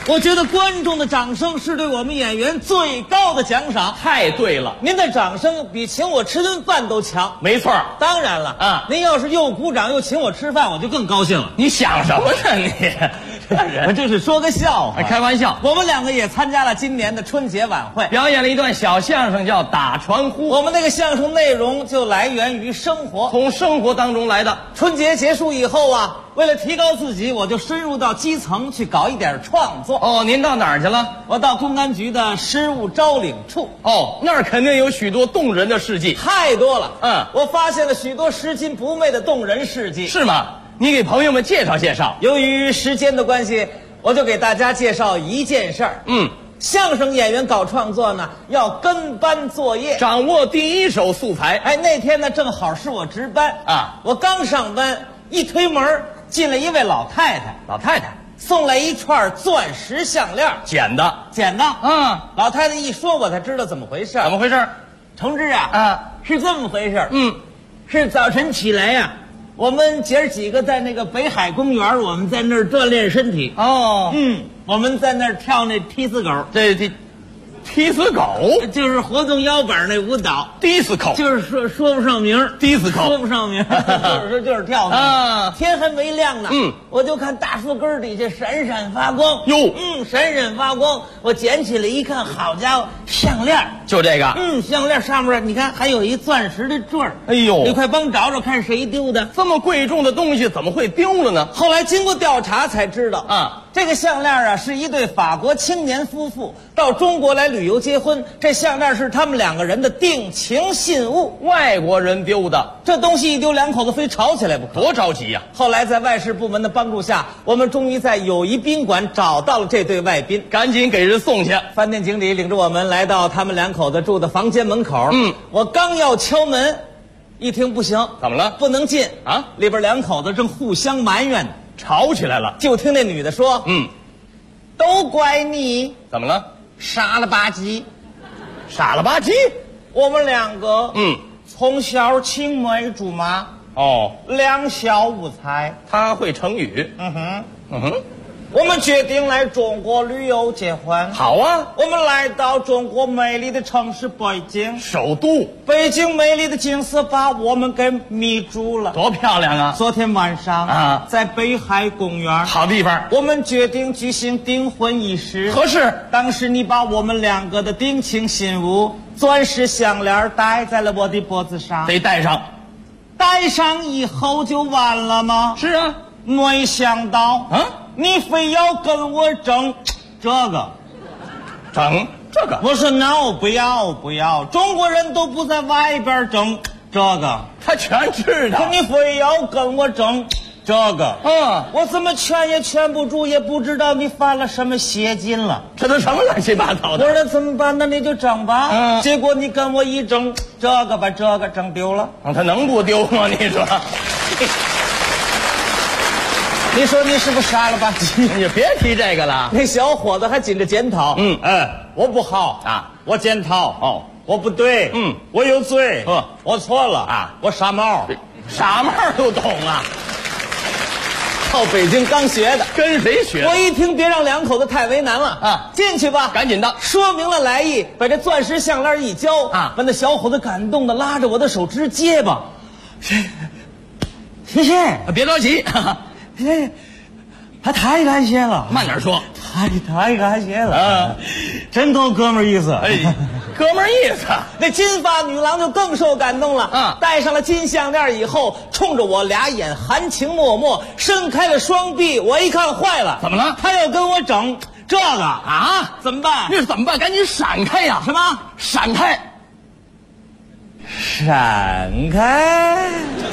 我觉得观众的掌声是对我们演员最高的奖赏。 太对了， 您的掌声比请我吃顿饭都强。 没错。 当然了，您要是又鼓掌又请我吃饭，我就更高兴了。 你想什么呢你？ 我这是说个笑话， 开玩笑。 我们两个也参加了今年的春节晚会， 表演了一段小相声，叫打传呼。 我们那个相声内容就来源于生活， 从生活当中来的。 春节结束以后啊，为了提高自己，我就深入到基层去搞一点创作。 哦，您到哪儿去了？ 我到公安局的失物招领处。 哦，那儿肯定有许多动人的事迹， 太多了。我发现了许多拾金不昧的动人事迹。 是吗？你给朋友们介绍介绍。 由于时间的关系，我就给大家介绍一件事儿。相声演员搞创作呢，要跟班作业， 掌握第一手素材。 那天呢正好是我值班啊，我刚上班，一推门进来一位老太太。 老太太送来一串钻石项链， 捡的。 老太太一说，我才知道怎么回事。 怎么回事？ 同志啊，是这么回事。是早晨起来呀，我们姐儿几个在那个北海公园，我们在那儿锻炼身体。我们在那儿跳那踢死狗。 踢死狗就是活动腰板那舞蹈。 disco 就是说不上名。 disco 说不上名，就是跳啊。天还没亮呢，我就看大树根底下闪闪发光。闪闪发光。我捡起来一看，好家伙，项链。 就这个。 项链上面你看还有一钻石的坠儿。 哎呦， 你快帮找找看谁丢的。 这么贵重的东西怎么会丢了呢？ 后来经过调查才知道这个项链是一对法国青年夫妇到中国来旅游结婚，这项链是他们两个人的定情信物， 外国人丢的。 这东西一丢，两口子非吵起来不可， 多着急呀！ 后来在外事部门的帮助下，我们终于在友谊宾馆找到了这对外宾， 赶紧给人送去。 饭店经理领着我们来到他们两口子住的房间门口。我刚要敲门，一听不行， 怎么了？ 不能进啊！里边两口子正互相埋怨呢， 吵起来了。 就听那女的说：“都怪你。” 怎么了？ 傻了吧唧。 傻了吧唧？ 我们两个从小青梅竹马，两小无猜。 他会成语。 我们决定来中国旅游结婚。 好啊， 我们来到中国美丽的城市北京， 首都。 北京美丽的景色把我们给迷住了， 多漂亮啊！ 昨天晚上在北海公园， 好地方， 我们决定举行订婚仪式。 合适。 当时你把我们两个的定情信物钻石项链戴在了我的脖子上， 得戴上。 戴上以后就完了吗？ 是啊， 没想到你非要跟我争这个。我说 no， 不要，中国人都不在外边争这个。 他全知道。 可你非要跟我争这个。我怎么劝也劝不住，也不知道你犯了什么邪禁了。 这都什么乱七八糟的。 我说那怎么办？那你就争吧。结果你跟我一争，这个把这个争丢了。 他能不丢吗？你说。 你说你是不是傻了吧唧？ 你别提这个了。 那小伙子还紧着检讨。我不好啊，我检讨。我不对。我有罪。我错了啊，我傻帽。 傻帽都懂啊。 到北京刚学的。 跟谁学？ 我一听别让两口子太为难了进去吧， 赶紧的， 说明了来意，把这钻石项链一交把那小伙子感动的拉着我的手直结巴。谢谢， 别着急。 他太感谢了， 慢点说。 太感谢了真够哥们儿意思。 哥们儿意思。 那金发女郎就更受感动了戴上了金项链以后，冲着我俩眼含情脉脉，伸开了双臂。我一看坏了， 怎么了？ 他要跟我整这个啊？怎么办？ 那是怎么办？赶紧闪开呀！ 什么？ 闪开！ 闪开！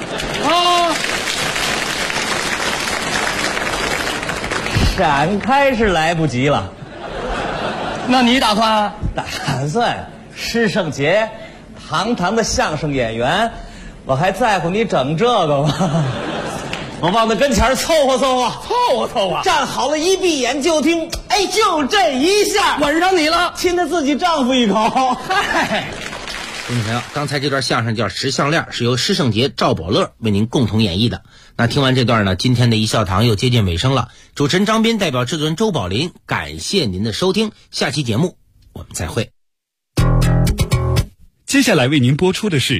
闪开是来不及了。 那你打算？ 打算师圣节，堂堂的相声演员，我还在乎你整这个吗？我往他跟前凑合，站好了，一闭眼就听，就这一下， 吻上你了， 亲他自己丈夫一口。 听众朋友，刚才这段相声叫《石项链》，是由施圣杰、赵宝乐为您共同演绎的。那听完这段呢，今天的一笑堂又接近尾声了。主持人张斌代表制作人周宝林，感谢您的收听，下期节目我们再会。 接下来为您播出的是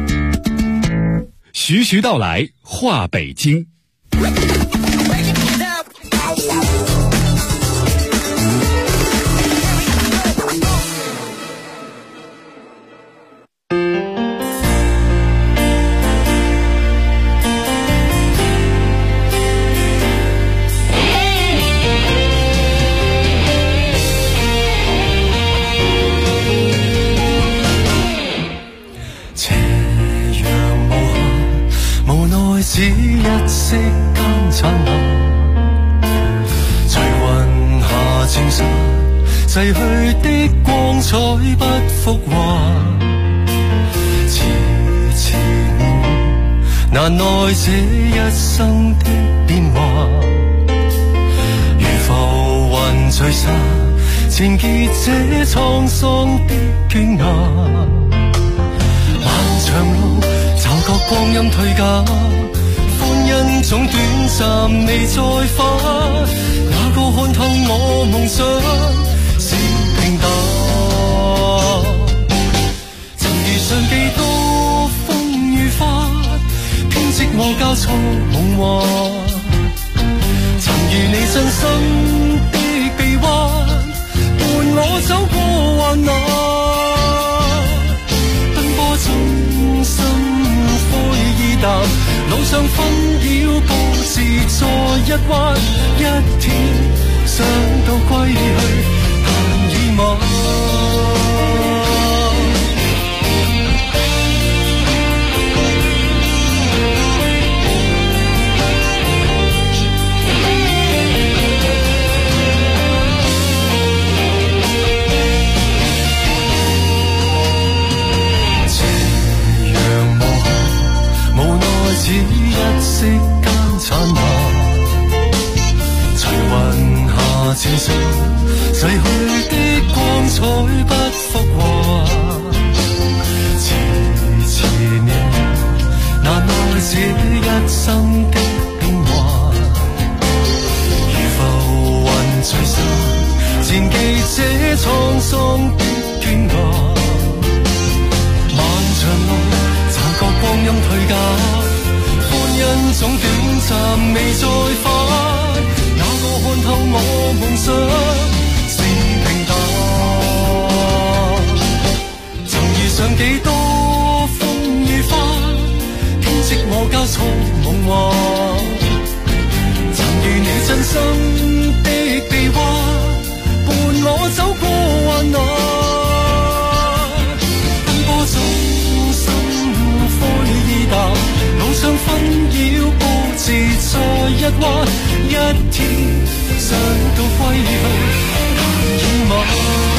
徐徐道来话北京。 只一息間燦爛，隨雲下證實逝去的光彩不復還，遲遲年難耐這一生的變幻，如浮雲聚散，情結這滄桑的倦顏，漫長路驟覺光陰退減，因總短暫未再返，哪個看透我夢想是平淡？曾遇上幾多風雨花，編織我交錯夢幻。曾如你真心的臂彎，伴我走過患難。奔波中心灰意淡，路上紛擾布置在一彎，一天想到歸去難以忘。只一息間燦爛，隨雲下證實逝去的光彩不復還，遲遲年難耐這一生的變幻，如浮雲聚散，纏記這滄桑的倦顏，漫長路驟覺光陰退減，因總短暫未再返，哪個看透我夢想是平淡？曾遇上幾多風雨花，編織我交錯夢幻。曾如你真心的臂彎，伴我走過患難。奔波中心灰意淡，路上紛擾布置在一彎，一天想到歸去難以忘。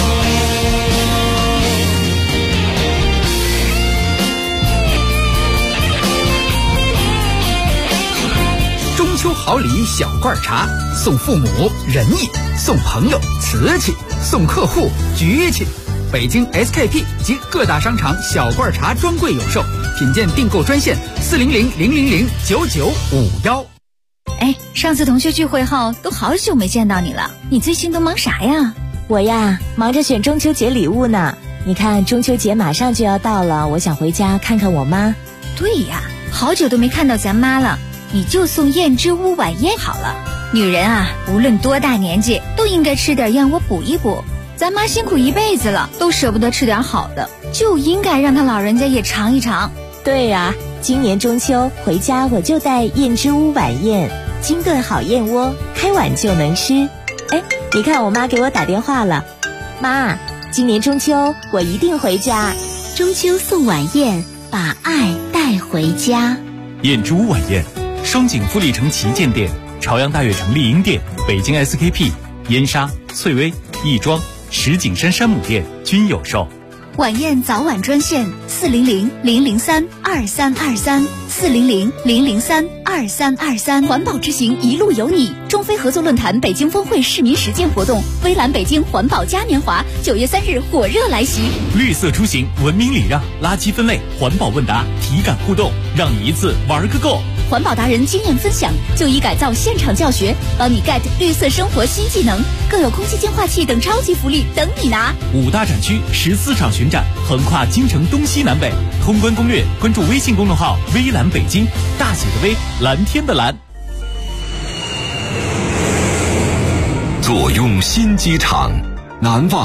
中秋好礼小罐茶，送父母仁义，送朋友瓷器，送客户局气。北京 SKP 及各大商场小罐茶专柜有售，品鉴订购专线400-000-9951。 哎，上次同学聚会后都好久没见到你了，你最近都忙啥呀？ 我呀，忙着选中秋节礼物呢。你看中秋节马上就要到了，我想回家看看我妈。 对呀，好久都没看到咱妈了，你就送燕之屋晚宴好了。女人啊，无论多大年纪，都应该吃点燕窝补一补。咱妈辛苦一辈子了，都舍不得吃点好的，就应该让她老人家也尝一尝。 对呀，今年中秋回家我就带燕之屋晚宴，精炖好燕窝，开碗就能吃。哎，你看我妈给我打电话了，妈，今年中秋我一定回家。 中秋送晚宴，把爱带回家。 燕之屋晚宴，双井富力城旗舰店、朝阳大悦城丽婴店、北京 SKP、燕莎、翠微、亦庄、石景山山姆店均有售。 晚宴早晚专线400-003-2323，400-003-2323。环保之行一路有你，中非合作论坛北京峰会市民实践活动，微蓝北京环保嘉年华9月3日火热来袭。 绿色出行，文明礼让，垃圾分类，环保问答，体感互动，让你一次玩个够。 环保达人经验分享，就医改造现场教学，帮你 get 绿色生活新技能，更有空气净化器等超级福利等你拿。 5大展区14场巡展，横跨京城东西南北。通关攻略，关注微信公众号“微蓝北京”，大写的微，蓝天的蓝。 坐拥新机场，难忘